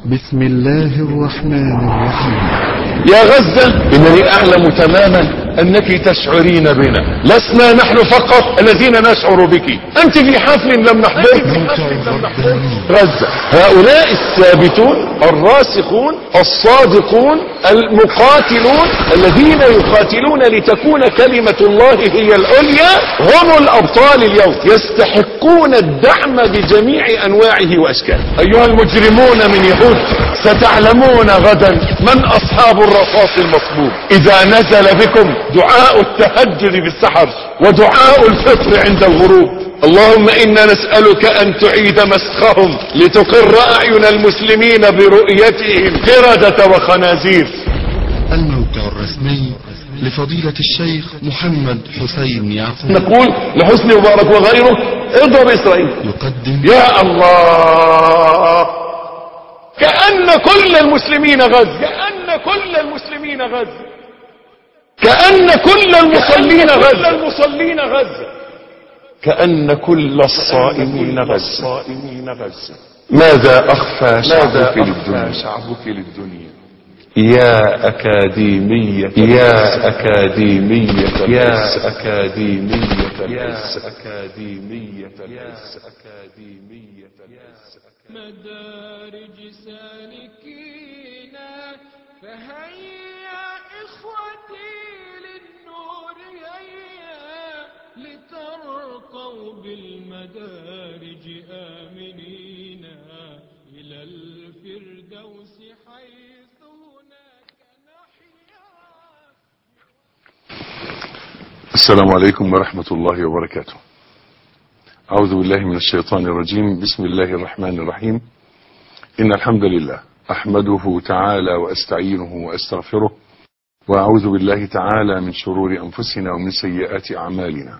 بسم الله الرحمن الرحيم. يا غزة، إنني أعلم تماما أنك تشعرين بنا، لسنا نحن فقط الذين نشعر بك، أنت في حفل لم نحضره. غزة، هؤلاء الثابتون الراسخون الصادقون المقاتلون الذين يقاتلون لتكون كلمة الله هي العليا هم الأبطال اليوم، يستحقون الدعم بجميع أنواعه وأشكاله. أيها المجرمون من يهود، ستعلمون غدا من أصحاب الرصاص المصبوب إذا نزل بكم دعاء التهجد بالسحر ودعاء الفطر عند الغروب. اللهم إنا نسألك أن تعيد مسخهم لتقر أعين المسلمين برؤيتهم قردة وخنازير. الموقع الرسمي لفضيلة الشيخ محمد حسين يعقوب. نقول لحسني مبارك وغيره اضرب إسرائيل. يقدم يا الله، كأن كل المسلمين غزة، كأن كل المسلمين غزة، كأن كل المصلين غزة، كأن كل الصائمين غزة. ماذا أخفى شعبك للدنيا يا أكاديمية، يا أكاديمية، يا أكاديمية، يا أكاديمية، يا أكاديمية. مدارج سالكين فهيا إخوتي للنور هيا لترقوا بالمدارج آمنين إلى الفردوس حيث هناك نحيا. السلام عليكم ورحمة الله وبركاته. أعوذ بالله من الشيطان الرجيم. بسم الله الرحمن الرحيم. إن الحمد لله أحمده تعالى وأستعينه وأستغفره، وأعوذ بالله تعالى من شرور أنفسنا ومن سيئات أعمالنا.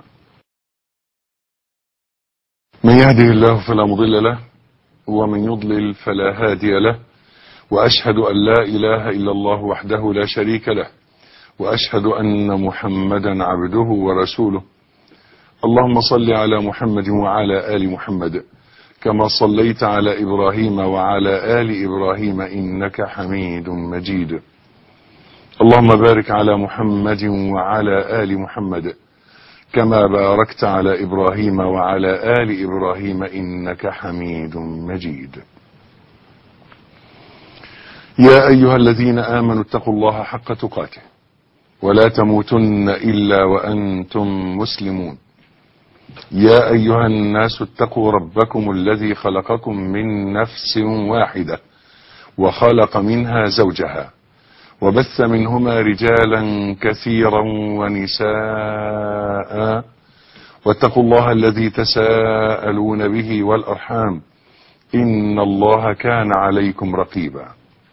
من يهده الله فلا مضل له، ومن يضلل فلا هادي له، وأشهد أن لا إله إلا الله وحده لا شريك له، وأشهد أن محمدا عبده ورسوله. اللهم صل على محمد وعلى آل محمد كما صليت على إبراهيم وعلى آل إبراهيم إنك حميد مجيد. اللهم بارك على محمد وعلى آل محمد كما باركت على إبراهيم وعلى آل إبراهيم إنك حميد مجيد. يا أيها الذين آمنوا اتقوا الله حق تقاته ولا تموتن إلا وأنتم مسلمون. يا أيها الناس اتقوا ربكم الذي خلقكم من نفس واحدة وخلق منها زوجها وبث منهما رجالا كثيرا ونساء، واتقوا الله الذي تساءلون به والأرحام إن الله كان عليكم رقيبا.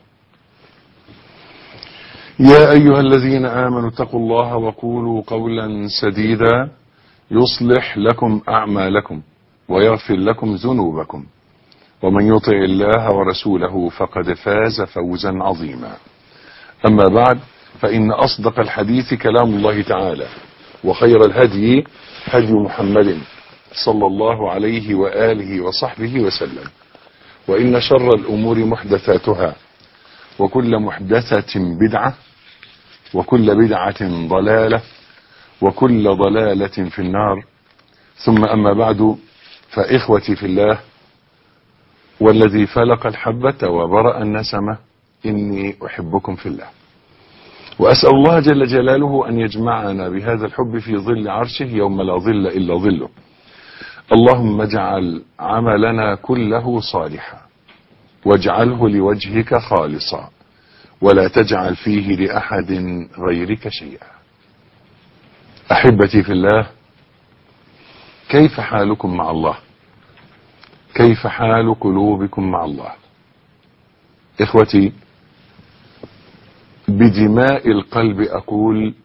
يا أيها الذين آمنوا اتقوا الله وقولوا قولا سديدا يصلح لكم أعمالكم ويغفر لكم ذنوبكم، ومن يطع الله ورسوله فقد فاز فوزا عظيما. أما بعد، فإن أصدق الحديث كلام الله تعالى، وخير الهدي هدي محمد صلى الله عليه وآله وصحبه وسلم، وإن شر الأمور محدثاتها، وكل محدثة بدعة، وكل بدعة ضلالة، وكل ضلالة في النار. ثم أما بعد، فإخوتي في الله والذي فلق الحبة وبرأ النسمة، إني أحبكم في الله، وأسأل الله جل جلاله أن يجمعنا بهذا الحب في ظل عرشه يوم لا ظل إلا ظله. اللهم اجعل عملنا كله صالحا، واجعله لوجهك خالصا، ولا تجعل فيه لأحد غيرك شيئا. أحبتي في الله، كيف حالكم مع الله؟ كيف حال قلوبكم مع الله؟ إخوتي، بدماء القلب أقول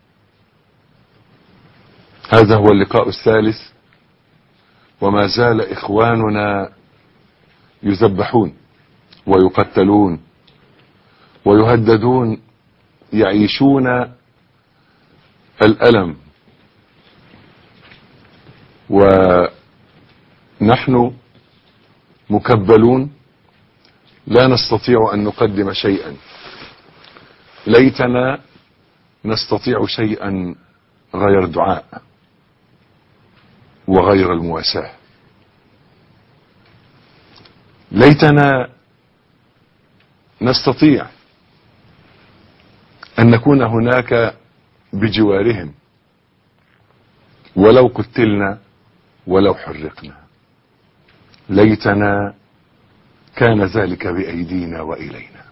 هذا هو اللقاء الثالث، وما زال إخواننا يذبحون ويقتلون ويهددون، يعيشون الألم، ونحن مكبلون لا نستطيع أن نقدم شيئا. ليتنا نستطيع شيئا غير الدعاء وغير المواساة. ليتنا نستطيع أن نكون هناك بجوارهم ولو قتلنا ولو حرقنا. ليتنا كان ذلك بأيدينا وإلينا،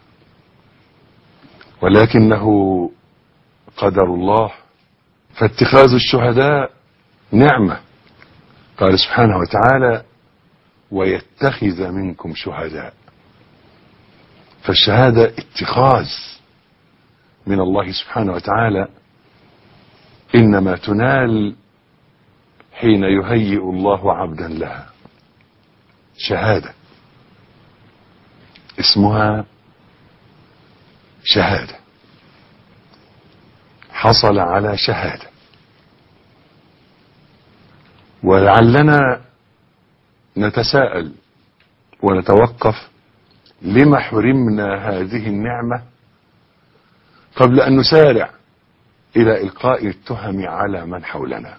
ولكنه قدر الله. فاتخاذ الشهداء نعمة. قال سبحانه وتعالى: ويتخذ منكم شهداء. فالشهادة اتخاذ من الله سبحانه وتعالى، إنما تنال حين يهيئ الله عبدا لها. شهادة اسمها شهادة، حصل على شهادة. ولعلنا نتساءل ونتوقف: لما حرمنا هذه النعمة قبل أن نسارع إلى إلقاء التهم على من حولنا؟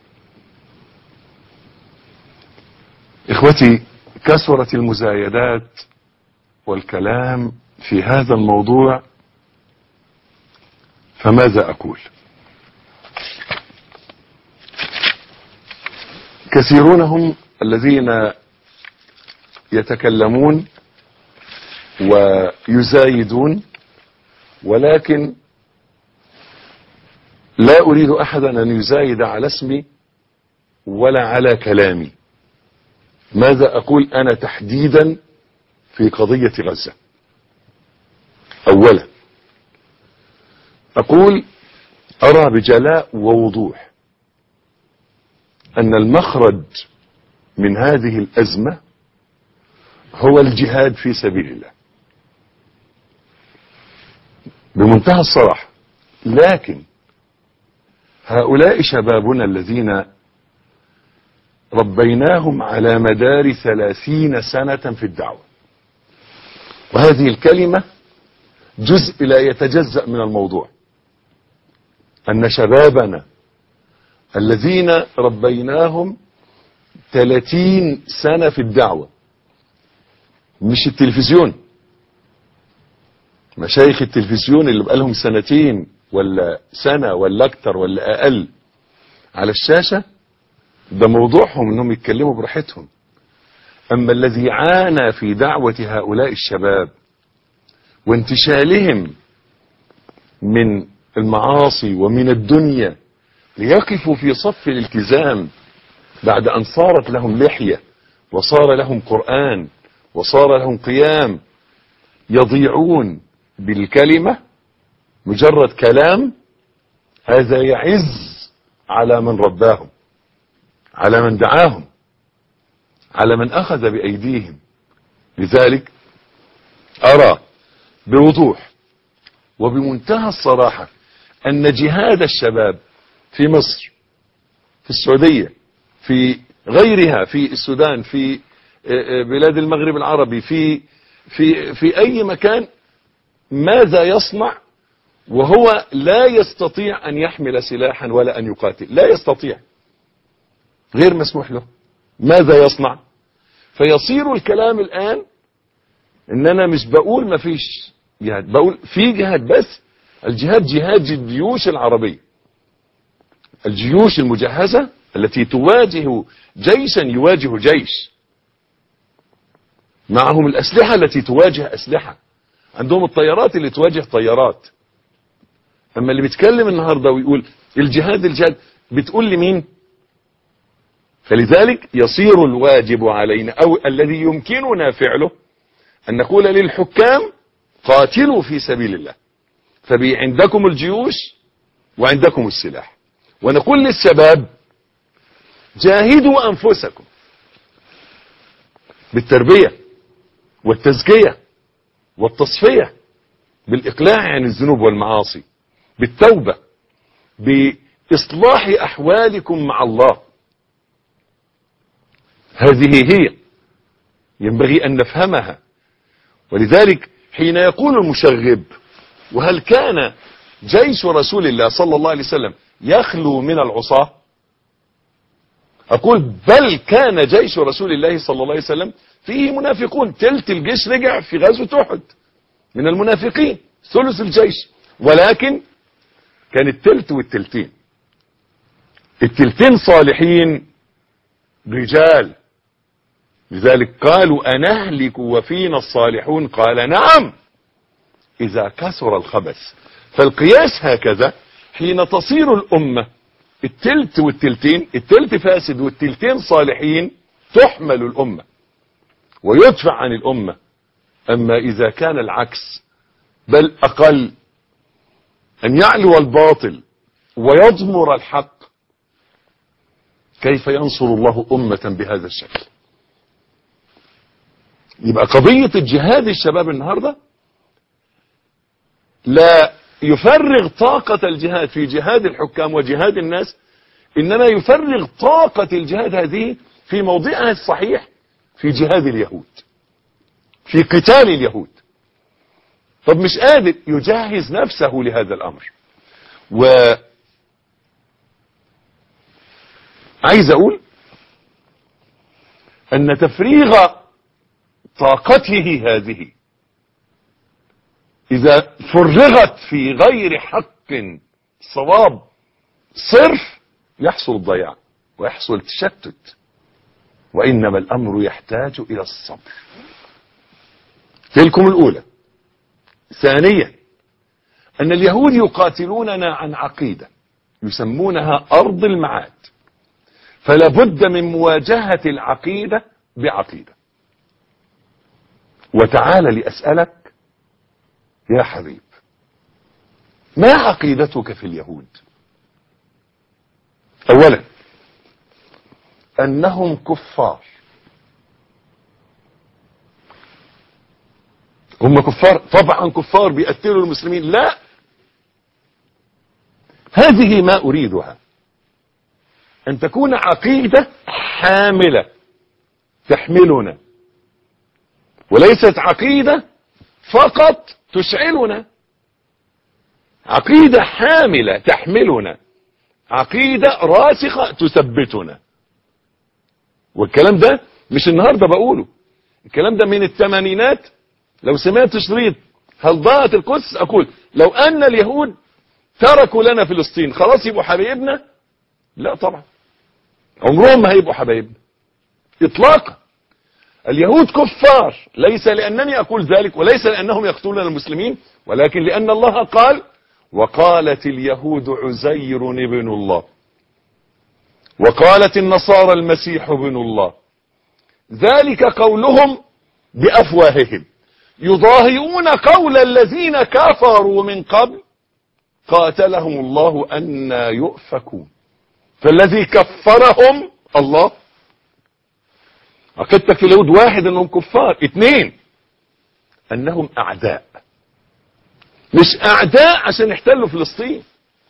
إخوتي، كثرت المزايدات والكلام في هذا الموضوع، فماذا أقول؟ كثيرون هم الذين يتكلمون ويزايدون، ولكن لا أريد أحدا أن يزايد على اسمي ولا على كلامي. ماذا أقول أنا تحديدا في قضية غزة؟ أولا أقول: أرى بجلاء ووضوح أن المخرج من هذه الأزمة هو الجهاد في سبيل الله بمنتهى الصراحة. لكن هؤلاء شبابنا الذين ربيناهم على مدار 30 سنة في الدعوة، وهذه الكلمة جزء لا يتجزأ من الموضوع، أن شبابنا الذين ربيناهم 30 سنة في الدعوة، مش التلفزيون، مشايخ التلفزيون اللي بقالهم سنتين ولا سنة ولا أكتر ولا أقل على الشاشة، ده موضوعهم انهم يتكلموا براحتهم. اما الذي عانى في دعوة هؤلاء الشباب وانتشالهم من المعاصي ومن الدنيا ليقفوا في صف الالتزام بعد ان صارت لهم لحية وصار لهم قرآن وصار لهم قيام، يضيعون بالكلمة، مجرد كلام، هذا يعز على من رباهم، على من دعاهم، على من أخذ بأيديهم. لذلك أرى بوضوح وبمنتهى الصراحة أن جهاد الشباب في مصر، في السعودية، في غيرها، في السودان، في بلاد المغرب العربي، في أي مكان، ماذا يصنع وهو لا يستطيع أن يحمل سلاحا ولا أن يقاتل؟ لا يستطيع، غير مسموح له. ماذا يصنع؟ فيصير الكلام الآن ان انا مش بقول ما فيش جهاد، بقول في جهاد، بس الجهاد جهاد الجيوش العربية، الجيوش المجهزة التي تواجه جيشا يواجه جيش، معهم الأسلحة التي تواجه أسلحة، عندهم الطيارات اللي تواجه طيارات. اما اللي بيتكلم النهاردة ويقول الجهاد بتقول لمين؟ فلذلك يصير الواجب علينا او الذي يمكننا فعله ان نقول للحكام قاتلوا في سبيل الله، عندكم الجيوش وعندكم السلاح، ونقول للشباب جاهدوا انفسكم بالتربية والتزكية والتصفية، بالاقلاع عن الذنوب والمعاصي، بالتوبة، بإصلاح احوالكم مع الله. هذه هي ينبغي أن نفهمها ولذلك حين يقول المشغب: وهل كان جيش رسول الله صلى الله عليه وسلم يخلو من العصاة؟ أقول: بل كان جيش رسول الله صلى الله عليه وسلم فيه منافقون. تلت الجيش رجع في غزوة أحد من المنافقين، ثلث الجيش، ولكن كان التلت والتلتين. التلتين صالحين رجال، لذلك قالوا: أنهلك وفينا الصالحون؟ قال: نعم، إذا كثر الخبث. فالقياس هكذا، حين تصير الأمة التلت والتلتين، التلت فاسد والتلتين صالحين، تحمل الأمة ويدفع عن الأمة. أما إذا كان العكس، بل أقل، أن يعلو الباطل ويضمر الحق، كيف ينصر الله أمة بهذا الشكل؟ يبقى قضية الجهاد الشباب النهاردة لا يفرغ طاقة الجهاد في جهاد الحكام وجهاد الناس، إنما يفرغ طاقة الجهاد هذه في موضعها الصحيح، في جهاد اليهود، في قتال اليهود. طب مش قادر يجهز نفسه لهذا الأمر. عايز أقول أن تفريغ طاقته هذه إذا فرغت في غير حق صواب صرف، يحصل الضياع ويحصل التشتت، وإنما الأمر يحتاج إلى الصبر. تلكم الأولى. ثانيا، أن اليهود يقاتلوننا عن عقيدة يسمونها أرض المعاد، فلا بد من مواجهة العقيدة بعقيدة. وتعال لأسألك يا حبيب، ما عقيدتك في اليهود؟ أولا، أنهم كفار. هم كفار؟ طبعا كفار، بيقتلوا المسلمين. لا، هذه ما أريدها، أن تكون عقيدة حاملة تحملنا، وليست عقيدة فقط تشعلنا. عقيدة حاملة تحملنا، عقيدة راسخة تثبتنا. والكلام ده مش النهاردة بقوله، الكلام ده من الثمانينات. لو سمعت شريط هل ضاعت القدس أقول: لو أن اليهود تركوا لنا فلسطين خلاص يبقوا حبايبنا؟ لا طبعا، عمرهم ما هيبقوا حبايبنا إطلاقا. اليهود كفار، ليس لأنني أقول ذلك، وليس لأنهم يقتلون المسلمين، ولكن لأن الله قال: وقالت اليهود عزير ابن الله، وقالت النصارى المسيح ابن الله. ذلك قولهم بأفواههم يضاهئون قول الذين كفروا من قبل قاتلهم الله أنى يؤفكون. فالذي كفرهم الله. عقيدتك في اليهود: واحد، انهم كفار. اثنين، انهم اعداء، مش اعداء عشان يحتلوا فلسطين،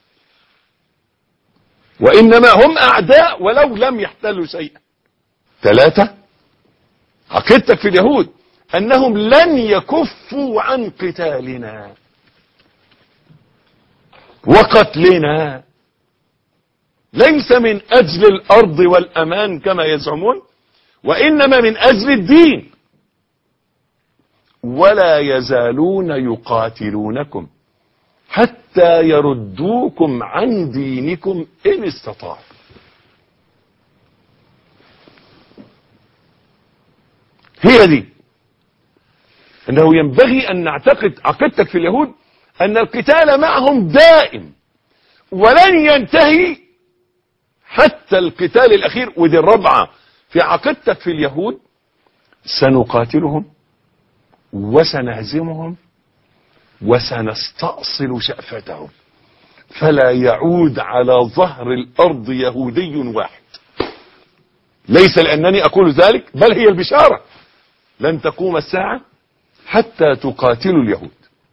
وانما هم اعداء ولو لم يحتلوا شيئا. ثلاثة، عقيدتك في اليهود انهم لن يكفوا عن قتالنا وقتلنا، ليس من اجل الارض والامان كما يزعمون، وإنما من أجل الدين. ولا يزالون يقاتلونكم حتى يردوكم عن دينكم إن استطاعوا. هي دي، أنه ينبغي أن نعتقد عقيدتك في اليهود أن القتال معهم دائم ولن ينتهي حتى القتال الأخير. ودي الرابعة في عقيدتك في اليهود: سنقاتلهم وسنهزمهم وسنستأصل شأفتهم، فلا يعود على ظهر الأرض يهودي واحد. ليس لأنني أقول ذلك، بل هي البشارة. لن تقوم الساعة حتى تقاتلوا اليهود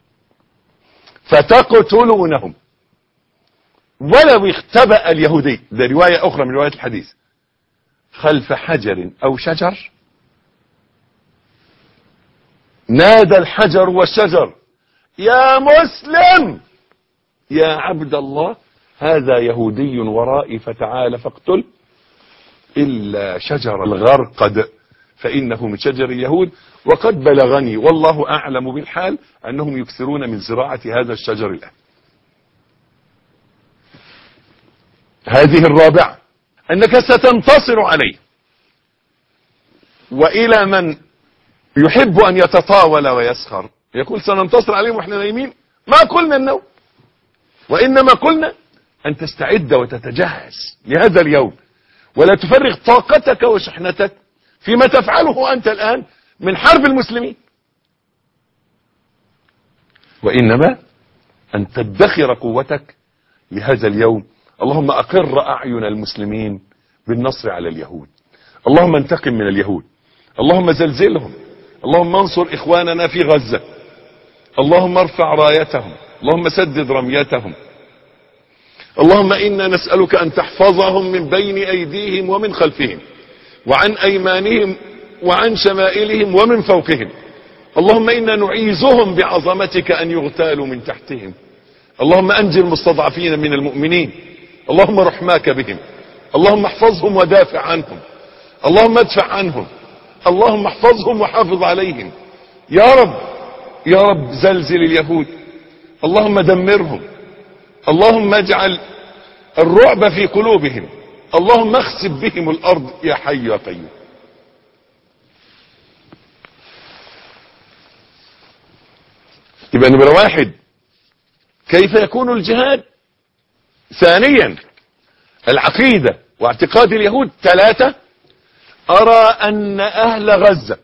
فتقتلونهم ولو اختبأ اليهودي، ده رواية أخرى من رواية الحديث، خلف حجر أو شجر نادى الحجر والشجر يا مسلم يا عبد الله هذا يهودي ورائي فتعال فاقتل إلا شجر الغرقد فإنه من شجر اليهود وقد بلغني والله أعلم بالحال أنهم يكثرون من زراعة هذا الشجر الآن. هذه الرابعة أنك ستنتصر عليه. وإلى من يحب أن يتطاول ويسخر يقول سننتصر عليهم وإحنا نايمين، ما قلنا النوم، وإنما قلنا أن تستعد وتتجهز لهذا اليوم ولا تفرغ طاقتك وشحنتك فيما تفعله أنت الآن من حرب المسلمين، وإنما أن تدخر قوتك لهذا اليوم. اللهم أقر أعين المسلمين بالنصر على اليهود، اللهم انتقم من اليهود، اللهم زلزلهم، اللهم انصر إخواننا في غزة، اللهم ارفع رايتهم، اللهم سدد رميتهم، اللهم إنا نسألك أن تحفظهم من بين أيديهم ومن خلفهم وعن أيمانهم وعن شمائلهم ومن فوقهم. اللهم إنا نعيذهم بعظمتك أن يغتالوا من تحتهم. اللهم أنجي المستضعفين من المؤمنين، اللهم رحماك بهم، اللهم احفظهم ودافع عنهم، اللهم ادفع عنهم، اللهم احفظهم وحافظ عليهم يا رب. يا رب زلزل اليهود، اللهم دمرهم، اللهم اجعل الرعب في قلوبهم، اللهم اخسف بهم الأرض يا حي يا قيوم. يبقى نمرة واحد كيف يكون الجهاد، ثانيا العقيدة واعتقاد اليهود، ثلاثة أرى أن أهل غزة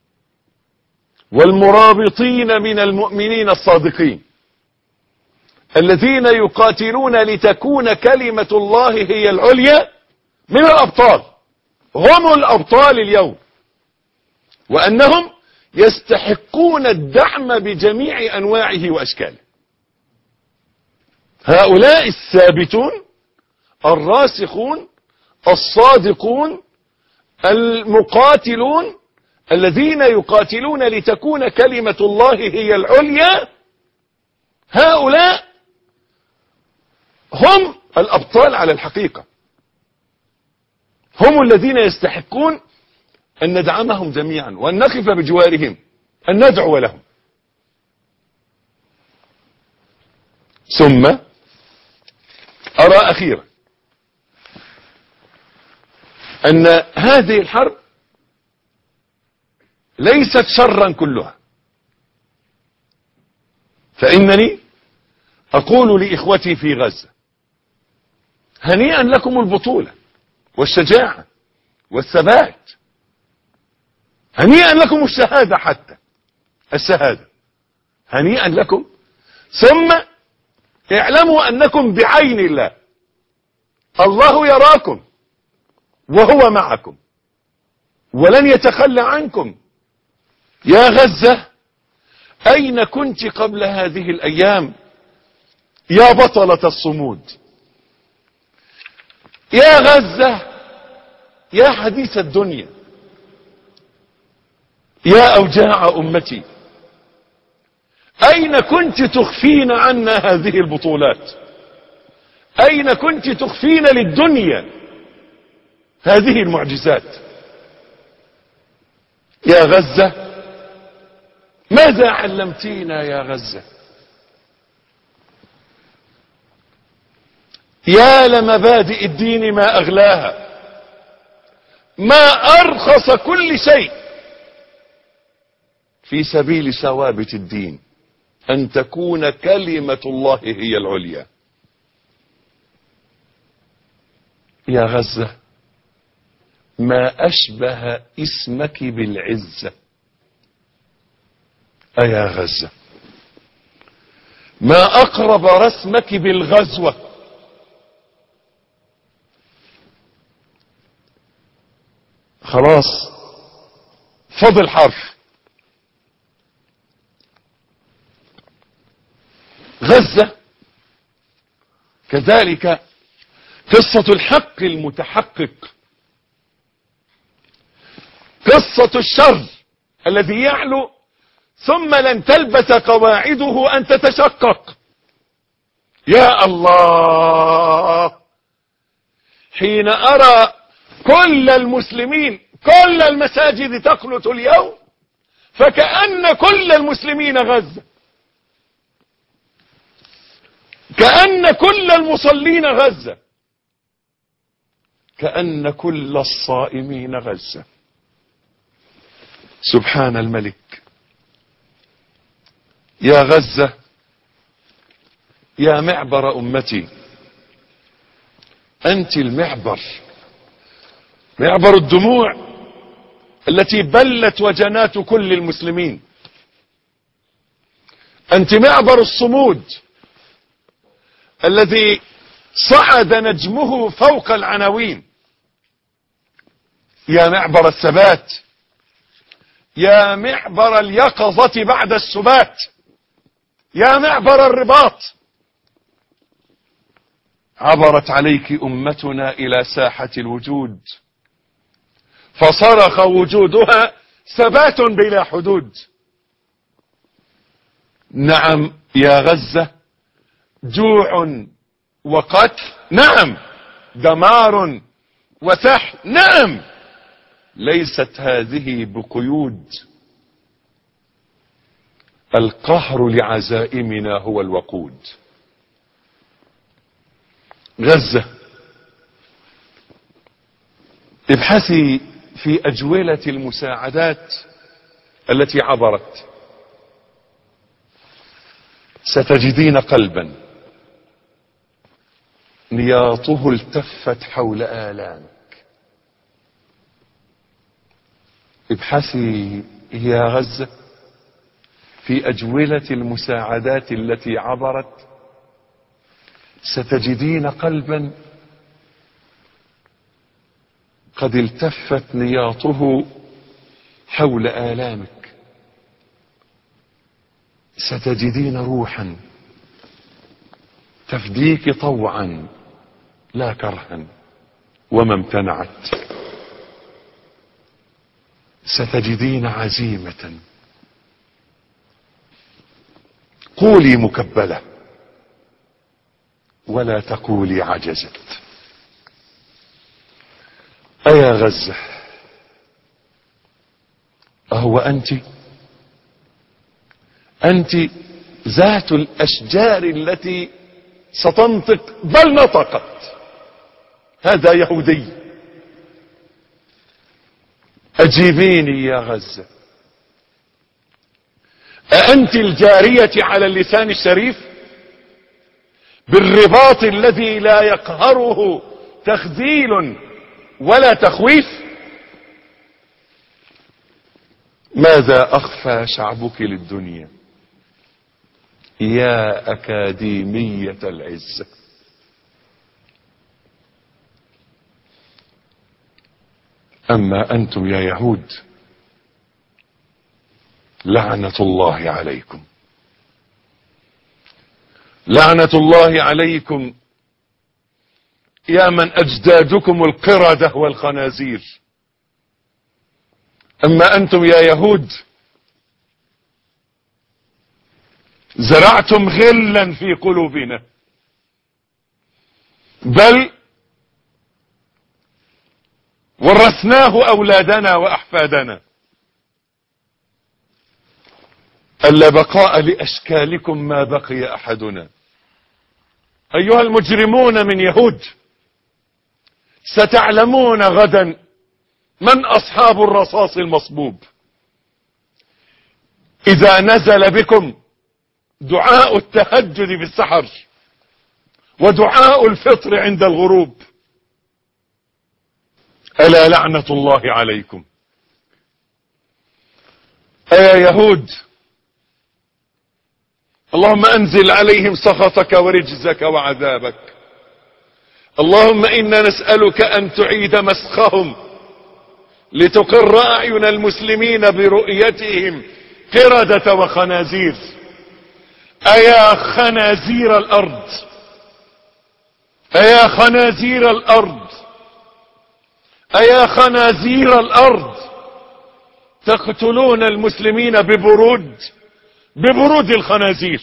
والمرابطين من المؤمنين الصادقين الذين يقاتلون لتكون كلمة الله هي العليا من الأبطال، هم الأبطال اليوم، وأنهم يستحقون الدعم بجميع أنواعه وأشكاله. هؤلاء الثابتون الراسخون الصادقون المقاتلون الذين يقاتلون لتكون كلمة الله هي العليا، هؤلاء هم الأبطال على الحقيقة، هم الذين يستحقون أن ندعمهم جميعا وأن نقف بجوارهم، أن ندعو لهم. ثم أرى أخيرا أن هذه الحرب ليست شرا كلها، فإنني أقول لإخوتي في غزة هنيئا لكم البطولة والشجاعة والثبات، هنيئا لكم الشهادة، حتى الشهادة هنيئا لكم. ثم اعلموا أنكم بعين الله، الله يراكم وهو معكم ولن يتخلى عنكم. يا غزة أين كنت قبل هذه الأيام يا بطلة الصمود؟ يا غزة يا حديث الدنيا، يا أوجاع أمتي، أين كنت تخفين عنا هذه البطولات؟ أين كنت تخفين للدنيا هذه المعجزات؟ يا غزة ماذا علمتينا يا غزة؟ يا لمبادئ الدين ما أغلاها، ما أرخص كل شيء في سبيل ثوابت الدين، أن تكون كلمة الله هي العليا. يا غزة ما أشبه اسمك بالعزة، أيا غزة ما أقرب رسمك بالغزوة. خلاص فضل حرف. غزة كذلك قصة الحق المتحقق، قصة الشر الذي يعلو ثم لن تلبث قواعده أن تتشقق. يا الله، حين أرى كل المسلمين كل المساجد تقنط اليوم فكأن كل المسلمين غزة، كأن كل المصلين غزة، كأن كل الصائمين غزة. سبحان الملك. يا غزة يا معبر أمتي، أنت المعبر، معبر الدموع التي بلت وجنات كل المسلمين. أنت معبر الصمود الذي صعد نجمه فوق العناوين. يا معبر الثبات، يا معبر اليقظة بعد السبات، يا معبر الرباط. عبرت عليك أمتنا إلى ساحة الوجود فصرخ وجودها ثبات بلا حدود. نعم يا غزة، جوع وقتل، نعم، دمار وسحل، نعم، ليست هذه بقيود. القهر لعزائمنا هو الوقود. غزة، ابحثي في أجولة المساعدات التي عبرت، ستجدين قلبا نياطه التفت حول آلامك. ابحثي يا غزة في أجولة المساعدات التي عبرت، ستجدين قلبا قد التفت نياطه حول آلامك. ستجدين روحا تفديك طوعا لا كرها وما امتنعت. ستجدين عزيمة. قولي مكبلة ولا تقولي عجزت. أيا غزة، أهو أنت ذات الأشجار التي ستنطق بل نطقت. هذا يهودي. أجيبيني يا غزة، أأنت الجارية على اللسان الشريف بالرباط الذي لا يقهره تخذيل ولا تخويف؟ ماذا أخفى شعبك للدنيا يا أكاديمية العزة؟ أما أنتم يا يهود لعنة الله عليكم، لعنة الله عليكم يا من أجدادكم القردة والخنازير. أما أنتم يا يهود زرعتم غلا في قلوبنا، بل ورثناه أولادنا وأحفادنا. ألا بقاء لأشكالكم ما بقي أحدنا. أيها المجرمون من يهود، ستعلمون غدا من أصحاب الرصاص المصبوب. إذا نزل بكم دعاء التهجد بالسحر ودعاء الفطر عند الغروب، ألا لعنة الله عليكم. أيا يهود، اللهم أنزل عليهم سخطك ورجزك وعذابك. اللهم إنا نسألك أن تعيد مسخهم لتقر أعين المسلمين برؤيتهم قردة وخنازير. أيا خنازير الأرض، أيا خنازير الأرض، أيا خنازير الأرض، تقتلون المسلمين ببرود الخنازير.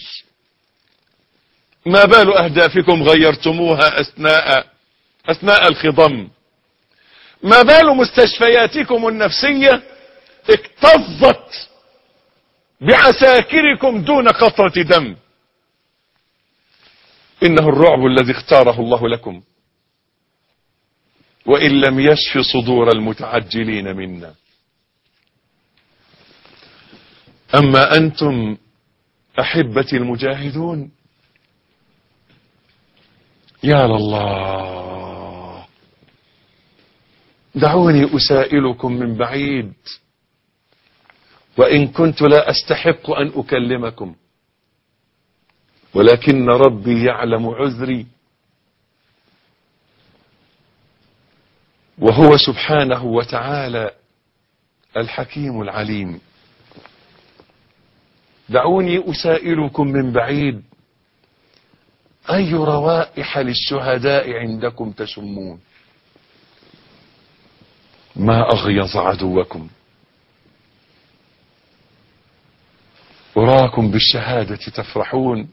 ما بال أهدافكم غيرتموها أثناء الخضم؟ ما بال مستشفياتكم النفسية اكتظت بعساكركم دون قطرة دم؟ إنه الرعب الذي اختاره الله لكم، وإن لم يشف صدور المتعجلين منا. أما أنتم أحبتي المجاهدون، يا الله، دعوني أسائلكم من بعيد، وإن كنت لا أستحق أن أكلمكم، ولكن ربي يعلم عذري، وهو سبحانه وتعالى الحكيم العليم. دعوني أسائلكم من بعيد، أي روائح للشهداء عندكم تشمون؟ ما أغيظ عدوكم، أراكم بالشهادة تفرحون،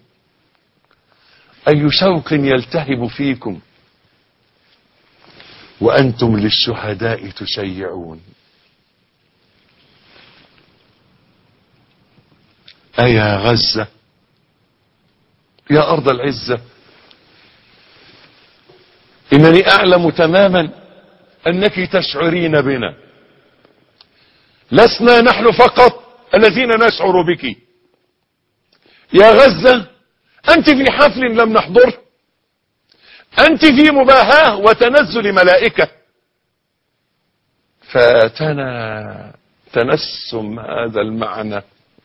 أي شوق يلتهب فيكم وأنتم للشهداء تشيعون. أيا غزة، يا أرض العزة، إنني أعلم تماما أنك تشعرين بنا، لسنا نحن فقط الذين نشعر بك. يا غزة، أنت في حفل لم نحضره، أنت في مباهاة وتنزل ملائكة، فاتنا تنسم هذا المعنى،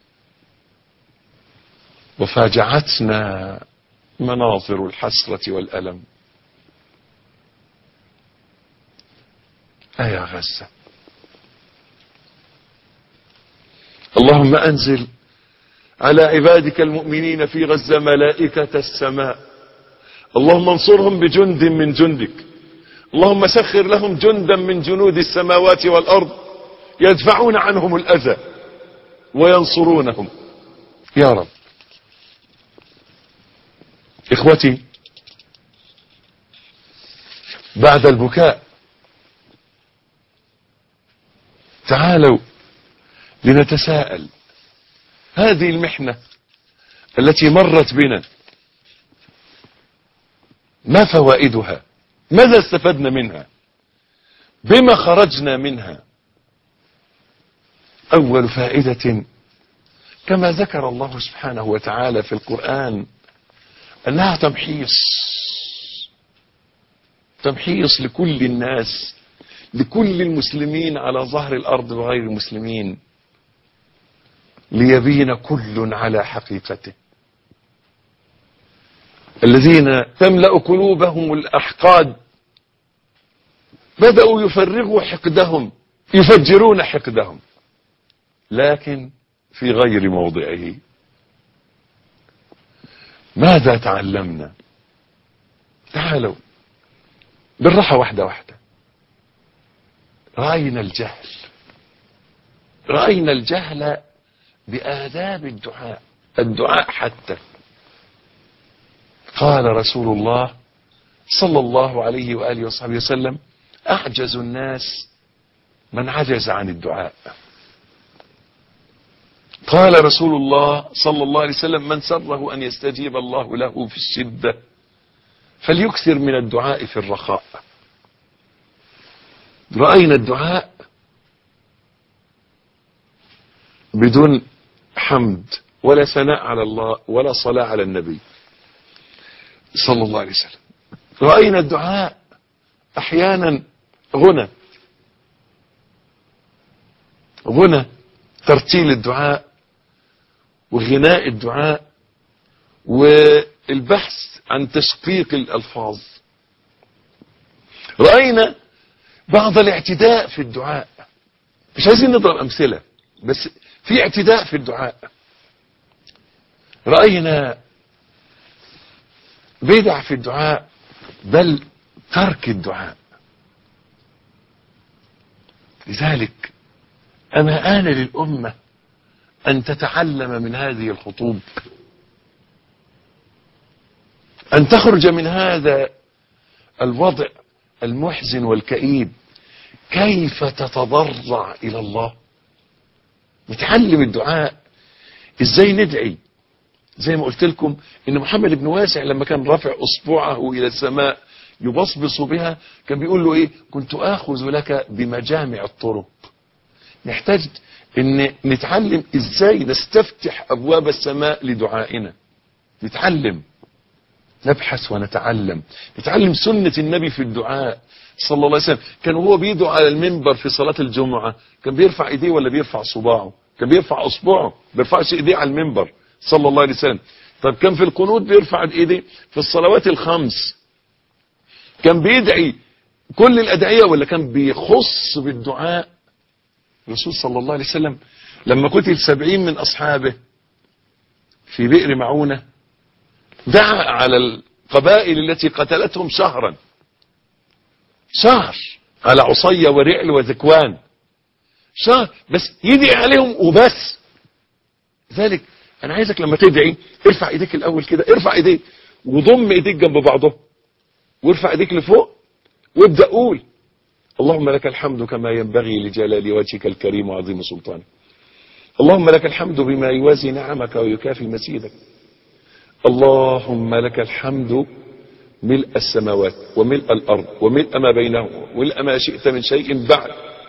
وفاجعتنا مناظر الحسرة والألم. أيا غزة، اللهم أنزل على عبادك المؤمنين في غزة ملائكة السماء، اللهم انصرهم بجند من جندك، اللهم سخر لهم جندا من جنود السماوات والأرض يدفعون عنهم الأذى وينصرونهم يا رب. إخوتي، بعد البكاء تعالوا لنتساءل، هذه المحنة التي مرت بنا ما فوائدها؟ ماذا استفدنا منها؟ بما خرجنا منها؟ أول فائدة كما ذكر الله سبحانه وتعالى في القرآن أنها تمحيص لكل الناس، لكل المسلمين على ظهر الأرض وغير المسلمين، ليبين كل على حقيقته. الذين تملأ قلوبهم الأحقاد بدأوا يفرغوا حقدهم، يفجرون حقدهم، لكن في غير موضعه. ماذا تعلمنا؟ تعالوا بالراحة واحدة واحدة. رأينا الجهل بآداب الدعاء حتى قال رسول الله صلى الله عليه وآله وصحبه وسلم: أعجز الناس من عجز عن الدعاء. قال رسول الله صلى الله عليه وسلم: من سره أن يستجيب الله له في الشدة فليكثر من الدعاء في الرخاء. رأينا الدعاء بدون حمد ولا ثناء على الله ولا صلاة على النبي صلى الله عليه وسلم. رأينا الدعاء أحيانا غنى، ترتيل الدعاء وغناء الدعاء والبحث عن تشقيق الألفاظ. رأينا بعض الاعتداء في الدعاء، مش عايزين نضرب أمثلة، بس في اعتداء في الدعاء. رأينا بدع في الدعاء، بل ترك الدعاء. لذلك أما آن للأمة أن تتعلم من هذه الخطوب، أن تخرج من هذا الوضع المحزن والكئيب. كيف تتضرع إلى الله، نتعلم الدعاء، ازاي ندعي. زي ما قلت لكم ان محمد بن واسع لما كان رافع اصبعه الى السماء يبصبص بها كان بيقول له ايه؟ كنت اخذ لك بمجامع الطرق. نحتاج ان نتعلم ازاي نستفتح ابواب السماء لدعائنا، نتعلم، نبحث ونتعلم، نتعلم سنة النبي في الدعاء صلى الله عليه وسلم. كان هو بيدعو على المنبر في صلاة الجمعة كان بيرفع ايديه ولا بيرفع صباعه؟ كان بيرفع اصبعه، ما بيرفعش ايديه على المنبر صلى الله عليه وسلم. طب كان في القنوت بيرفع ايديه في الصلوات الخمس، كان بيدعي كل الادعية ولا كان بيخص بالدعاء؟ الرسول صلى الله عليه وسلم لما قتل 70 من اصحابه في بئر معونة دعا على القبائل التي قتلتهم شهر على عصية ورعل وذكوان، شهر بس يدعي عليهم وبس. ذلك انا عايزك لما تدعي ارفع ايديك الاول كده، ارفع ايديك وضم ايديك جنب بعضهم وارفع ايديك لفوق وابدأ قول اللهم لك الحمد كما ينبغي لجلال وجهك الكريم وعظيم سلطانك. اللهم لك الحمد بما يوازي نعمك ويكافي مزيدك. اللهم لك الحمد ملء السماوات وملء الأرض وملء ما بينهما وملء ما شئت من شيء بعد.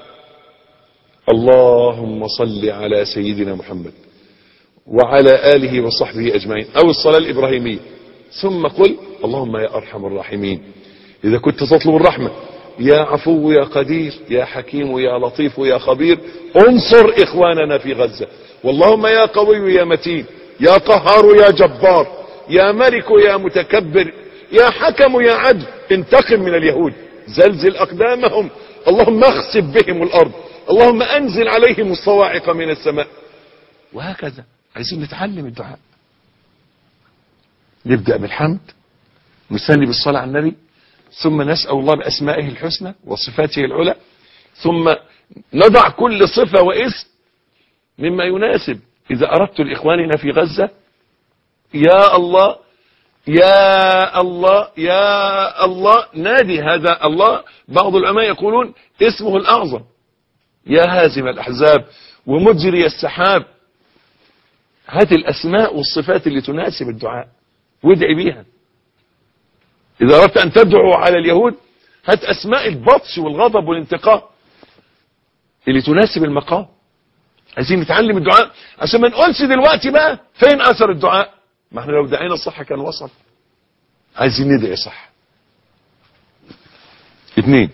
اللهم صل على سيدنا محمد وعلى آله وصحبه أجمعين، أو الصلاة الإبراهيمية. ثم قل اللهم يا أرحم الراحمين إذا كنت تطلب الرحمة يا عفو يا قدير يا حكيم يا لطيف يا خبير انصر إخواننا في غزة. واللهم يا قوي يا متين يا قهار يا جبار يا ملك يا متكبر يا حكم يا عدل انتقم من اليهود زلزل أقدامهم. اللهم اخسف بهم الأرض. اللهم أنزل عليهم الصواعق من السماء. وهكذا عايزين نتعلم الدعاء. نبدأ بالحمد، نثني بالصلاة على النبي، ثم نسأل الله بأسمائه الحسنى وصفاته العلى، ثم نضع كل صفة واسم مما يناسب. إذا أردت لإخواننا في غزة يا الله يا الله يا الله نادي هذا الله. بعض العلماء يقولون اسمه الأعظم، يا هازم الأحزاب ومجري السحاب. هذه الأسماء والصفات اللي تناسب الدعاء وادعي بيها. إذا أردت أن تدعو على اليهود هات أسماء البطش والغضب والانتقام اللي تناسب المقام. عايزين نتعلم الدعاء عشان ما نقولش دلوقتي بقى فين أثر الدعاء، ما احنا لو دعينا الصح كان وصل. عايزين ندعي صح. 2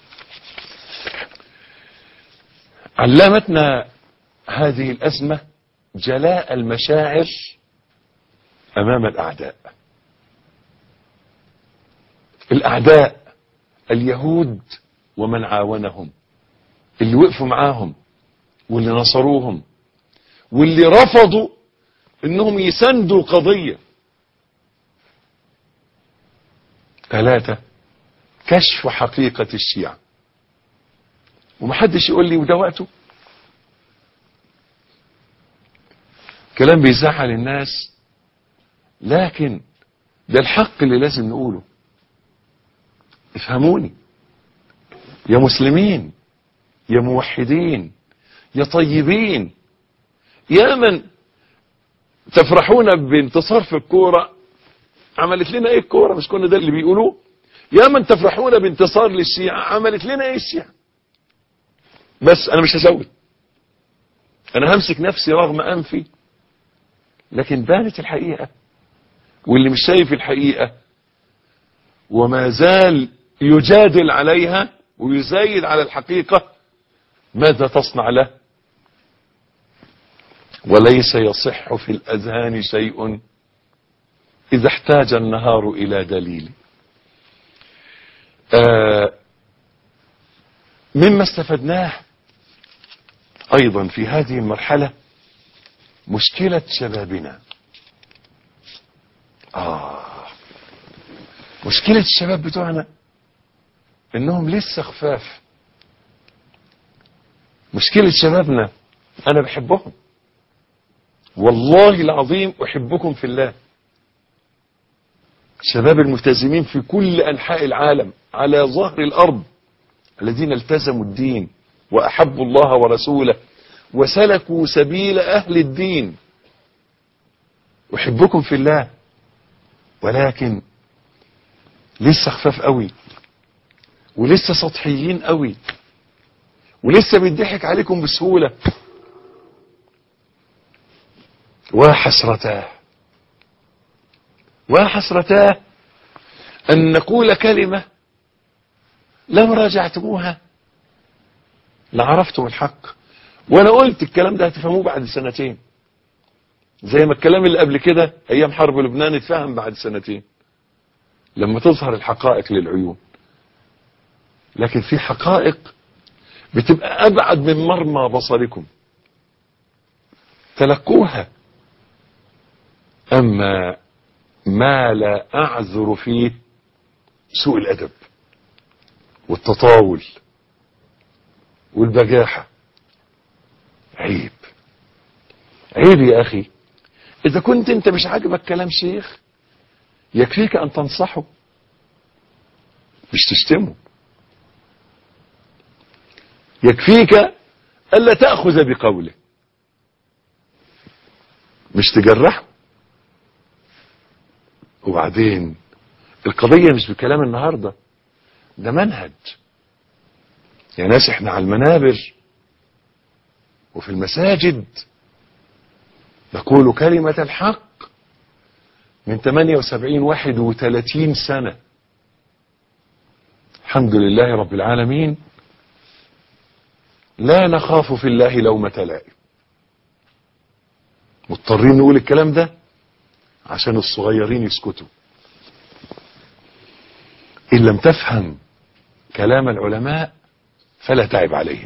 علمتنا هذه الأزمة جلاء المشاعر أمام الأعداء. الأعداء اليهود ومن عاونهم، اللي وقفوا معاهم واللي نصروهم واللي رفضوا انهم يساندوا قضية. 3 كشف حقيقة الشيعة. ومحدش يقول لي وده وقته، كلام بيزعل الناس لكن ده الحق اللي لازم نقوله. افهموني يا مسلمين يا موحدين يا طيبين، يا من تفرحون بانتصار في الكورة. عملت لنا ايه الكورة؟ مش كنا ده اللي بيقولوه؟ يا من تفرحون بانتصار للشيعة، عملت لنا ايه الشيعة؟ بس انا مش هزود، انا همسك نفسي رغم انفي، لكن بانت الحقيقة. واللي مش شايف الحقيقة وما زال يجادل عليها ويزايد على الحقيقة ماذا تصنع له؟ وليس يصح في الأذهان شيء إذا احتاج النهار إلى دليل. مما استفدناه أيضا في هذه المرحلة مشكلة شبابنا. مشكلة الشباب بتوعنا انهم لسه خفاف، مشكلة شبابنا، انا بحبهم والله العظيم، احبكم في الله، شباب الملتزمين في كل انحاء العالم على ظهر الارض، الذين التزموا الدين واحبوا الله ورسوله وسلكوا سبيل اهل الدين، احبكم في الله، ولكن لسه خفاف قوي، ولسه سطحيين قوي، ولسه بيضحك عليكم بسهولة. وحسرتاه وحسرتاه أن نقول كلمة لو راجعتموها لعرفتم الحق. وأنا قلت الكلام ده هتفهموه بعد سنتين، زي ما الكلام اللي قبل كده أيام حرب لبنان اتفهم بعد سنتين لما تظهر الحقائق للعيون. لكن في حقائق بتبقى أبعد من مرمى بصركم، تلقوها. أما ما لا أعذر فيه سوء الأدب والتطاول والبجاحة، عيب عيب يا أخي. إذا كنت أنت مش عاجبك كلام شيخ يكفيك أن تنصحه، مش تشتمه. يكفيك ألا تأخذ بقوله، مش تجرحه. وبعدين القضية مش بكلام النهاردة، ده منهج يا ناس. احنا على المنابر وفي المساجد نقول كلمة الحق من 78 31 سنة، الحمد لله رب العالمين، لا نخاف في الله لومة لائم. مضطرين نقول الكلام ده عشان الصغيرين يسكتوا. إن لم تفهم كلام العلماء فلا تعب عليهم.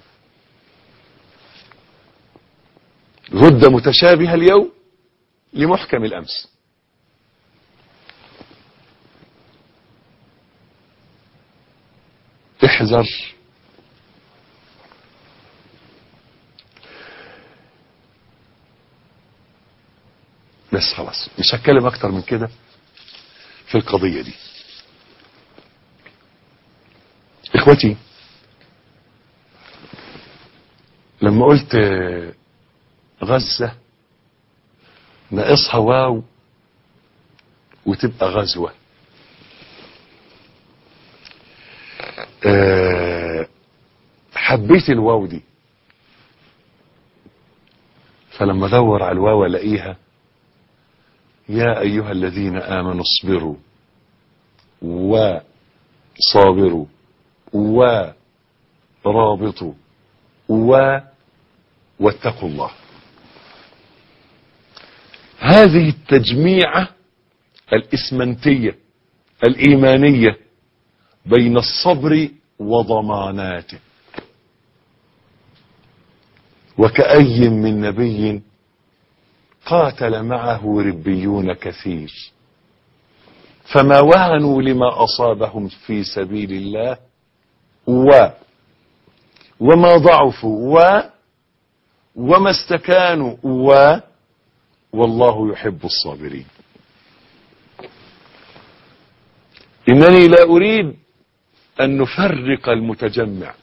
رد متشابه اليوم لمحكم الأمس. احذر بس خلاص، مش هتكلم اكتر من كده في القضية دي. اخوتي، لما قلت غزة ناقصها واو وتبقى غزوة، حبيت الواو دي، فلما ادور على الواو الاقيها يا ايها الذين امنوا اصبروا وصابروا ورابطوا واتقوا الله. هذه التجميعة الإسمنتية الإيمانية بين الصبر وضماناته. وكأي من نبي قاتل معه ربيون كثير فما وهنوا لما أصابهم في سبيل الله وما ضعفوا وما استكانوا والله يحب الصابرين. إنني لا أريد أن نفرق المتجمع.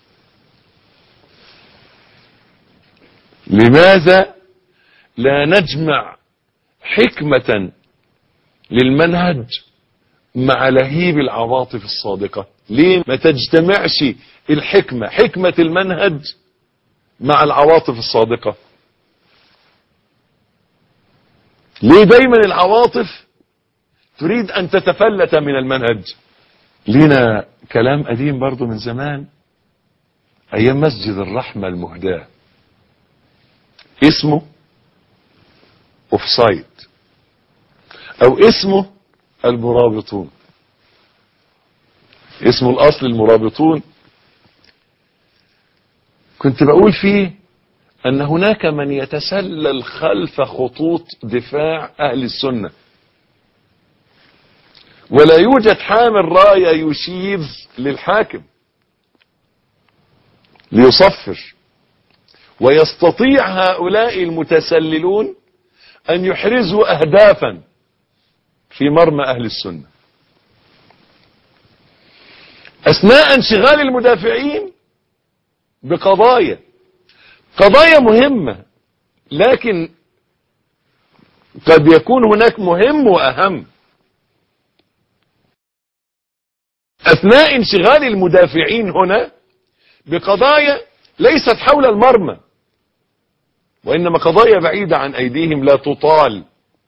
لماذا لا نجمع حكمة للمنهج مع لهيب العواطف الصادقة؟ ليه ما تجتمعش الحكمة، حكمة المنهج، مع العواطف الصادقة؟ ليه دايما العواطف تريد أن تتفلت من المنهج؟ لنا كلام قديم برضو من زمان، أيام مسجد الرحمة المهداة، اسمه اوفسايد أو اسمه المرابطون. اسمه الأصل المرابطون. كنت بقول فيه أن هناك من يتسلل خلف خطوط دفاع أهل السنة، ولا يوجد حامل راية يشير للحاكم، ليصفر. ويستطيع هؤلاء المتسللون أن يحرزوا أهدافا في مرمى أهل السنة أثناء انشغال المدافعين بقضايا مهمة، لكن قد يكون هناك مهم وأهم. أثناء انشغال المدافعين هنا بقضايا ليست حول المرمى، وإنما قضايا بعيدة عن أيديهم لا تطال.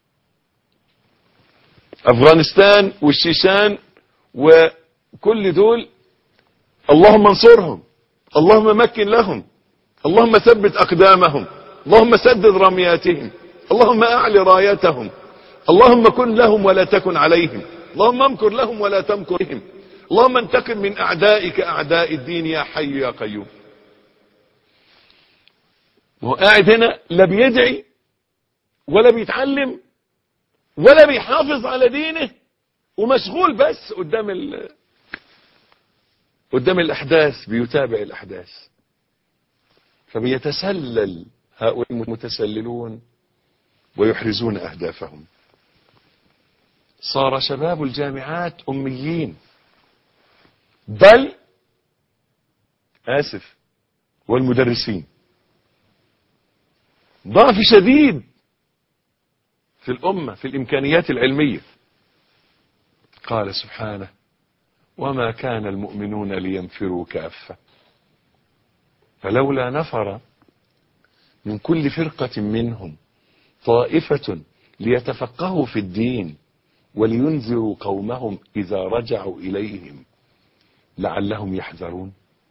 أفغانستان والشيشان وكل دول اللهم انصرهم، اللهم مكن لهم، اللهم ثبت أقدامهم، اللهم سدد رمياتهم، اللهم أعلي رايتهم، اللهم كن لهم ولا تكن عليهم، اللهم امكر لهم ولا تمكر بهم، اللهم انتقم من أعدائك أعداء الدين يا حي يا قيوم. وهو قاعد هنا لا بيدعي ولا بيتعلم ولا بيحافظ على دينه، ومشغول بس قدام الأحداث، بيتابع الأحداث. فبيتسلل هؤلاء المتسللون ويحرزون أهدافهم. صار شباب الجامعات أميين، بل والمدرسين ضعف شديد في الأمة في الإمكانيات العلمية. قال سبحانه: وما كان المؤمنون لينفروا كافة فلولا نفر من كل فرقة منهم طائفة ليتفقهوا في الدين ولينذروا قومهم إذا رجعوا إليهم لعلهم يحذرون.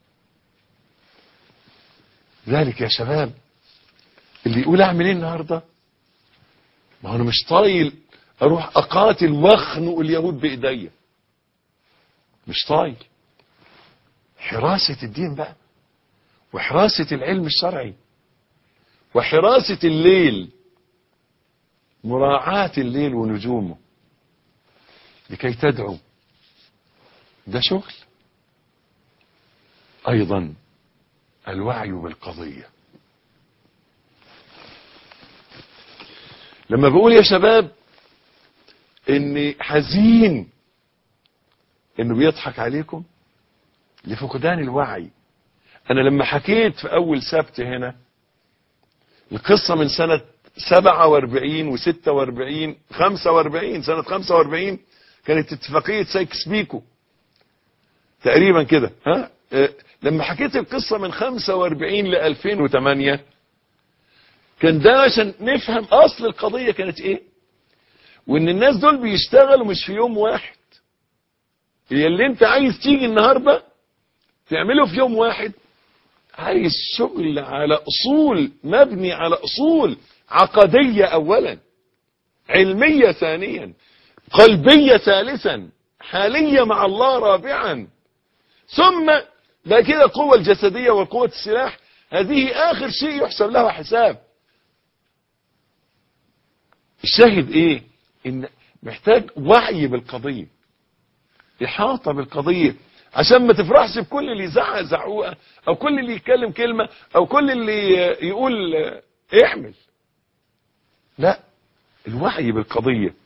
ذلك يا شباب اللي يقول اعمل ايه النهارده، ما انا مش طايل اروح اقاتل واخنق اليهود بايديا، مش طايل. حراسة الدين بقى، وحراسة العلم الشرعي، وحراسة الليل، مراعاة الليل ونجومه لكي تدعو، ده شغل. ايضا الوعي بالقضية. لما بقول يا شباب اني حزين انه بيضحك عليكم لفقدان الوعي، انا لما حكيت في اول سبت هنا القصة من سنة 47 و46 45، سنة 45 كانت اتفاقية سايكس بيكو تقريبا كده، لما حكيت القصة من 45 ل 2008 كان ده عشان نفهم اصل القضية كانت ايه، وان الناس دول بيشتغلوا مش في يوم واحد. اللي انت عايز تيجي النهاردة تعمله في يوم واحد، عايز شغل على اصول، مبني على اصول عقدية اولا، علمية ثانيا، قلبية ثالثا، حالية مع الله رابعا، ثم بقى كده القوة الجسدية والقوة السلاح، هذه اخر شيء يحسب لها حساب. الشاهد ايه؟ ان محتاج وعي بالقضية، احاطة بالقضية، عشان ما تفرحش بكل اللي يزعق زعوقة، او كل اللي يتكلم كلمة، او كل اللي يقول احمل. لا، الوعي بالقضية.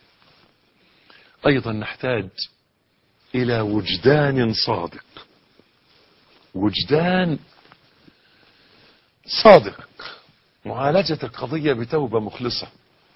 ايضا نحتاج الى وجدان صادق، وجدان صادق، معالجة القضية بتوبة مخلصة.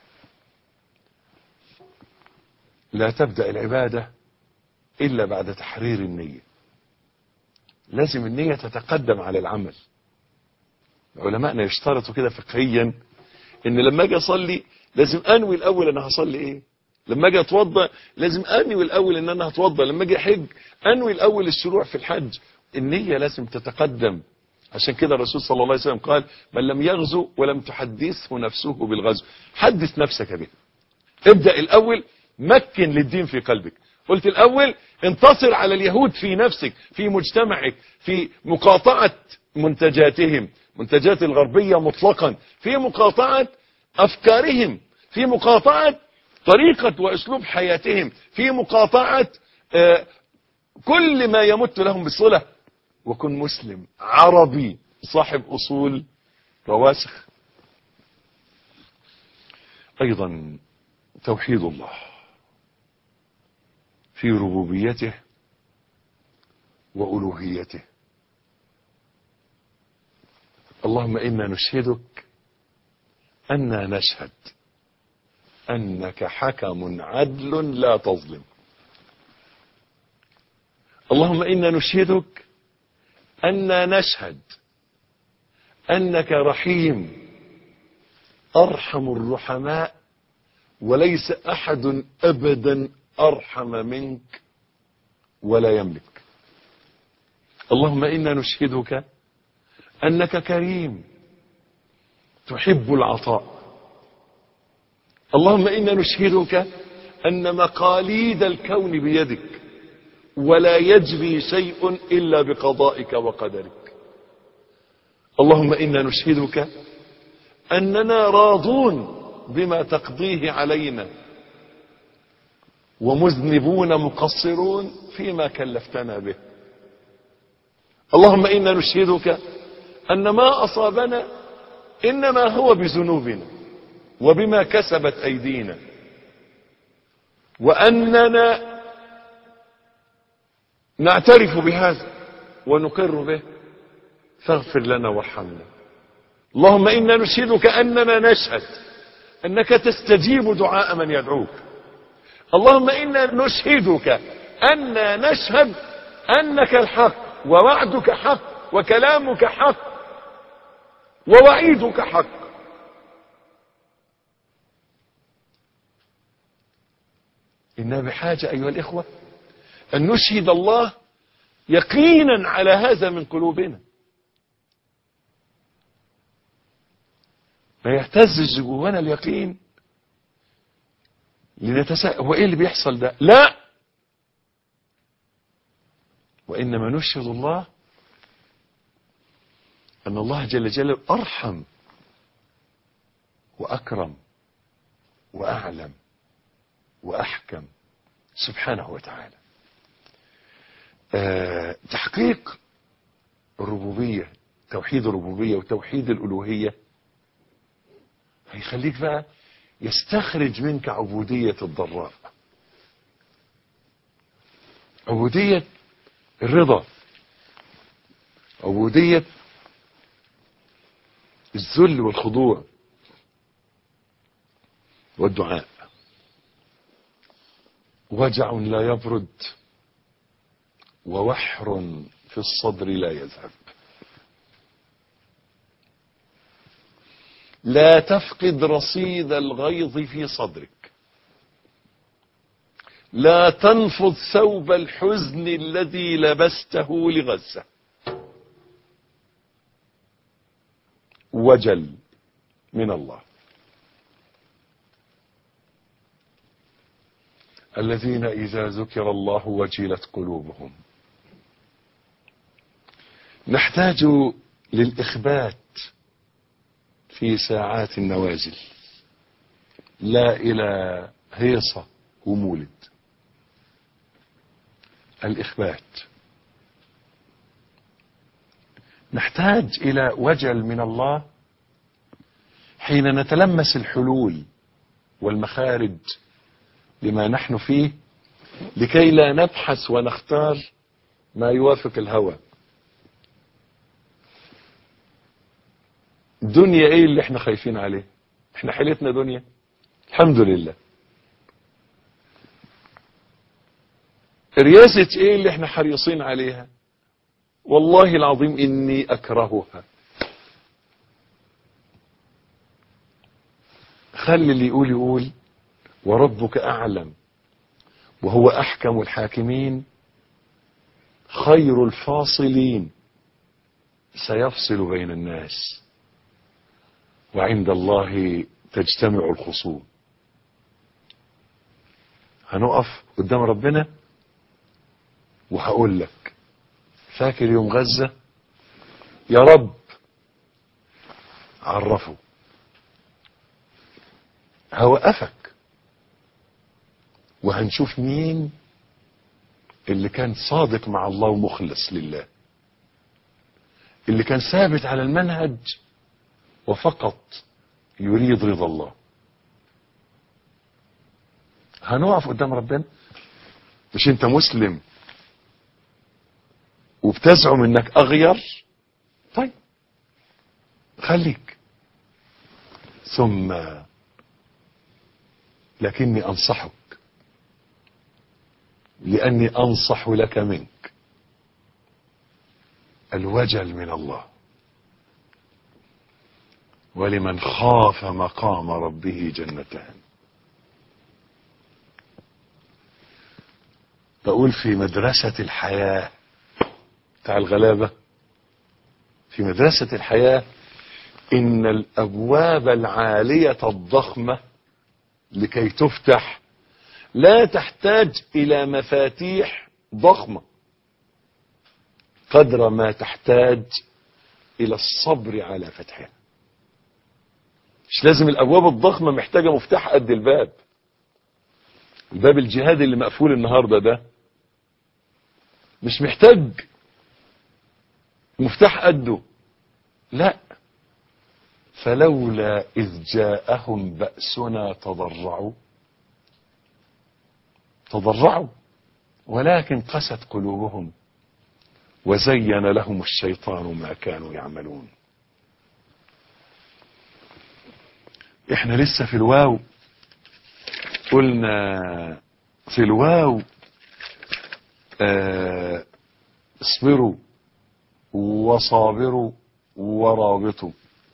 لا تبدأ العبادة إلا بعد تحرير النية، لازم النية تتقدم على العمل. علماءنا يشترطوا كده فقهيا ان لما اجي اصلي لازم انوي الاول انا هصلي ايه، لما اجي اتوضى لازم انوي الاول ان انا هتوضى، لما اجي احج انوي الاول الشروع في الحج. النية لازم تتقدم. عشان كده الرسول صلى الله عليه وسلم قال: من لم يغزو ولم تحدثه نفسه بالغزو. حدث نفسك به، ابدأ الاول، مكن للدين في قلبك. قلت الاول انتصر على اليهود في نفسك، في مجتمعك، في مقاطعة منتجاتهم، منتجات الغربية مطلقا، في مقاطعة افكارهم، في مقاطعة طريقة واسلوب حياتهم، في مقاطعة كل ما يمت لهم بالصلة. وكن مسلم عربي صاحب أصول رواسخ. أيضا توحيد الله في ربوبيته وألوهيته. اللهم إنا نشهدك أننا نشهد أنك حكم عدل لا تظلم. اللهم إنا نشهدك أننا نشهد أنك رحيم أرحم الرحماء وليس أحد أبدا أرحم منك ولا يملك. اللهم إنا نشهدك أنك كريم تحب العطاء. اللهم إنا نشهدك أن مقاليد الكون بيدك ولا يجري شيء إلا بقضائك وقدرك. اللهم إنا نشهدك أننا راضون بما تقضيه علينا ومذنبون مقصرون فيما كلفتنا به. اللهم إنا نشهدك أن ما أصابنا إنما هو بذنوبنا وبما كسبت أيدينا وأننا نعترف بهذا ونقر به فاغفر لنا وارحمنا. اللهم إنا نشهدك أننا نشهد أنك تستجيب دعاء من يدعوك. اللهم إنا نشهدك أننا نشهد أنك الحق ووعدك حق وكلامك حق ووعيدك حق. إننا بحاجة أيها الإخوة أن نشهد الله يقينا على هذا من قلوبنا، ما يهتزش جوانا اليقين لنتساءل هو ايه اللي بيحصل ده؟ لا، وإنما نشهد الله أن الله جل جلاله أرحم وأكرم وأعلم وأحكم سبحانه وتعالى. تحقيق الربوبية، توحيد الربوبية وتوحيد الألوهية هيخليك بقى يستخرج منك عبودية الضراء، عبودية الرضا، عبودية الذل والخضوع والدعاء. وجع لا يبرد ووحر في الصدر لا يذهب. لا تفقد رصيد الغيظ في صدرك، لا تنفض ثوب الحزن الذي لبسته لغزة. وجل من الله. الذين إذا ذكر الله وجلت قلوبهم. نحتاج للإخبات في ساعات النوازل، لا إلى هيصة ومولد. الإخبات. نحتاج إلى وجل من الله حين نتلمس الحلول والمخارج لما نحن فيه، لكي لا نبحث ونختار ما يوافق الهوى. دنيا ايه اللي احنا خايفين عليه؟ احنا حيلتنا دنيا الحمد لله. رياسة ايه اللي احنا حريصين عليها؟ والله العظيم اني اكرهها. خلي اللي يقول يقول، وربك اعلم وهو احكم الحاكمين خير الفاصلين سيفصل بين الناس وعند الله تجتمع الخصوم. هنقف قدام ربنا وهقول لك فاكر يوم غزة؟ يا رب عرفه. هوقفك وهنشوف مين اللي كان صادق مع الله ومخلص لله اللي كان ثابت على المنهج وفقط يريد رضا الله. هنقف قدام ربنا. مش انت مسلم وبتزعم انك اغير؟ طيب خليك. ثم لكني انصحك، لاني انصح لك منك، الوجل من الله. ولمن خاف مقام ربه جنتان. بقول في مدرسة الحياة بتاع الغلابة، في مدرسة الحياة، إن الأبواب العالية الضخمة لكي تفتح لا تحتاج إلى مفاتيح ضخمة قدر ما تحتاج إلى الصبر على فتحها. مش لازم الأبواب الضخمة محتاجة مفتاح قد الباب. الباب الجهادي اللي مقفول النهاردة ده مش محتاج مفتاح قده، لا. فلولا إذ جاءهم بأسنا تضرعوا ولكن قست قلوبهم وزين لهم الشيطان ما كانوا يعملون. احنا لسه في الواو. قلنا في الواو اصبروا وصابروا ورابطوا.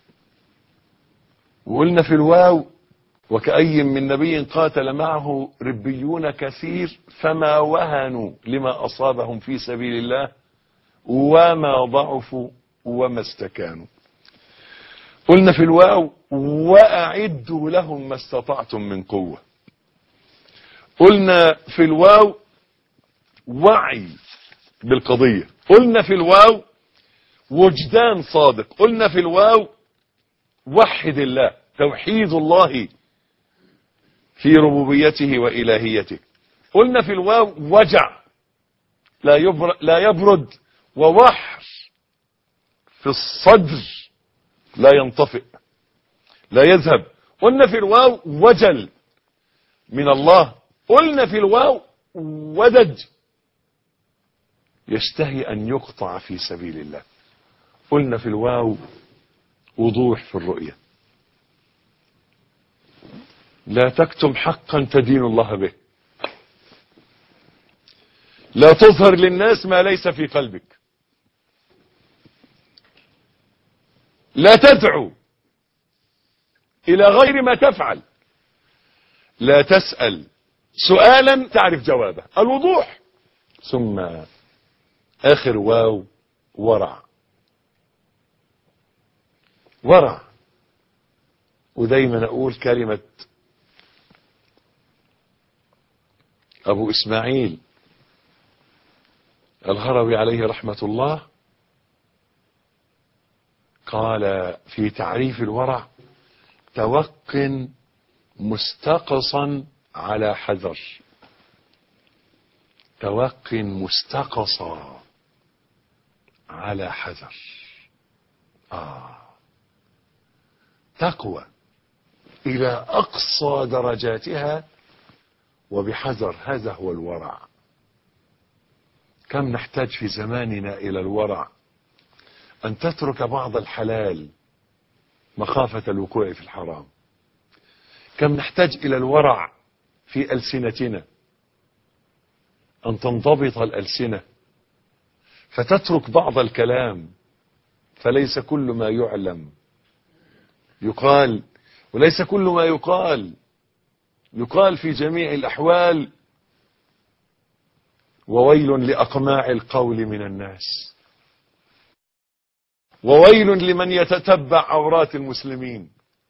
وقلنا في الواو وكأي من نبي قاتل معه ربيون كثير فما وهنوا لما أصابهم في سبيل الله وما ضعفوا وما استكانوا. قلنا في الواو وأعدوا لهم ما استطعتم من قوة. قلنا في الواو وعي بالقضية. قلنا في الواو وجدان صادق. قلنا في الواو وحد الله، توحيد الله في ربوبيته وإلهيته. قلنا في الواو وجع لا يبرد، ووحر في الصدر لا ينطفئ لا يذهب. قلنا في الواو وجل من الله. قلنا في الواو ودج يشتهي أن يقطع في سبيل الله. قلنا في الواو وضوح في الرؤية. لا تكتم حقا تدين الله به. لا تظهر للناس ما ليس في قلبك. لا تدعو إلى غير ما تفعل. لا تسأل سؤالا تعرف جوابه. الوضوح. ثم آخر واو ورع. ورع. ودايما أقول كلمة أبو إسماعيل الهروي عليه رحمة الله قال في تعريف الورع: توق مستقصا على حذر. توق مستقصا على حذر. تقوى إلى أقصى درجاتها وبحذر. هذا هو الورع. كم نحتاج في زماننا إلى الورع، أن تترك بعض الحلال مخافة الوقوع في الحرام. كم نحتاج إلى الورع في ألسنتنا، أن تنضبط الألسنة فتترك بعض الكلام، فليس كل ما يعلم يقال، وليس كل ما يقال في جميع الأحوال. وويل لأقماع القول من الناس، وويل لمن يتتبع عورات المسلمين،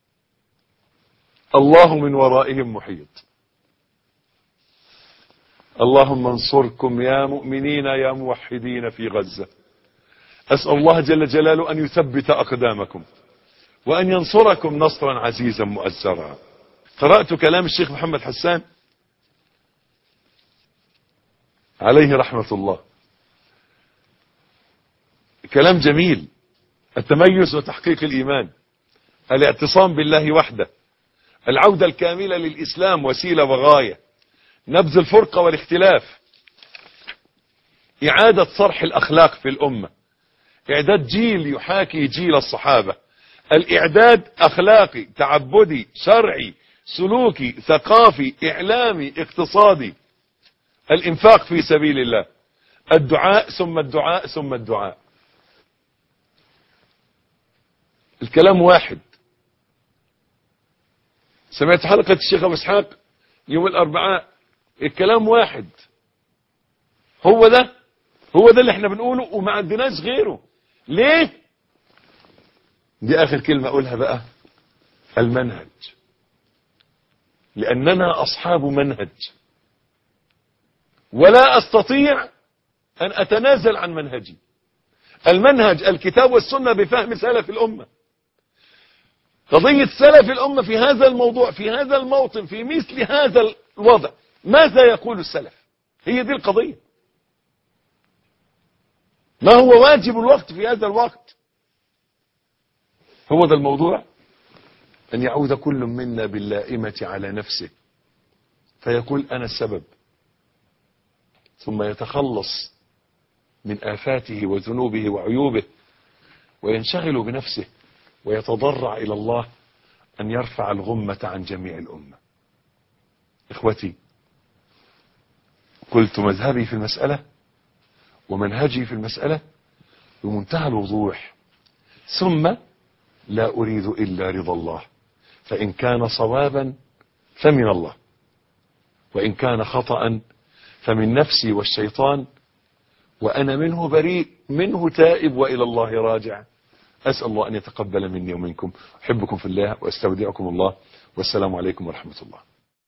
الله من ورائهم محيط. اللهم انصركم يا مؤمنين يا موحدين في غزة. أسأل الله جل جلاله أن يثبت أقدامكم وأن ينصركم نصرا عزيزا مؤزرا. قرأت كلام الشيخ محمد حسان عليه رحمة الله، كلام جميل التميز وتحقيق الإيمان، الاعتصام بالله وحده، العودة الكاملة للإسلام وسيلة وغاية، نبذ الفرقة والاختلاف، إعادة صرح الأخلاق في الأمة، إعداد جيل يحاكي جيل الصحابة، الإعداد أخلاقي تعبدي شرعي سلوكي ثقافي إعلامي اقتصادي، الإنفاق في سبيل الله، الدعاء ثم الدعاء ثم الدعاء. الكلام واحد. سمعت حلقة الشيخ أبو إسحاق يوم الأربعاء، الكلام واحد. هو ده اللي احنا بنقوله وما عندناش غيره. ليه؟ دي آخر كلمة أقولها بقى، المنهج. لأننا أصحاب منهج، ولا أستطيع أن أتنازل عن منهجي. المنهج الكتاب والسنة بفهم سلف الأمة. قضية سلف الأمة في هذا الموضوع، في هذا الموطن، في مثل هذا الوضع، ماذا يقول السلف؟ هي دي القضية. ما هو واجب الوقت في هذا الوقت؟ هو ده الموضوع. أن يعود كل منا باللائمة على نفسه فيقول أنا السبب، ثم يتخلص من آفاته وذنوبه وعيوبه وينشغل بنفسه ويتضرع إلى الله أن يرفع الغمة عن جميع الأمة. إخوتي، قلت مذهبي في المسألة ومنهجي في المسألة بمنتهى الوضوح، ثم لا أريد إلا رضا الله، فإن كان صوابا فمن الله، وإن كان خطأ فمن نفسي والشيطان، وأنا منه بريء، منه تائب وإلى الله راجع. أسأل الله أن يتقبل مني ومنكم. أحبكم في الله وأستودعكم الله، والسلام عليكم ورحمة الله.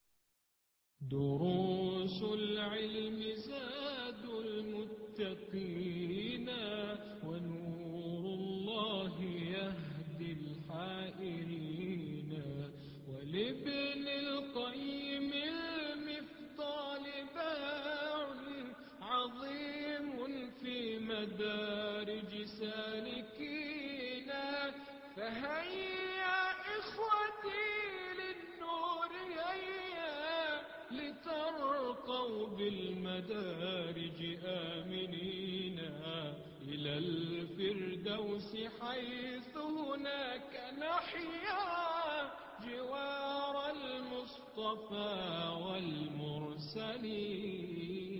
دروس العلم زاد المتقين، ونور الله يهدي الحائرين، ولابن القيم المفضال باع عظيم في مدارج سالكين. فهيا إخوتي للنور هيا، لترقوا بالمدارج آمنين إلى الفردوس، حيث هناك نحيا جوار المصطفى والمرسلين.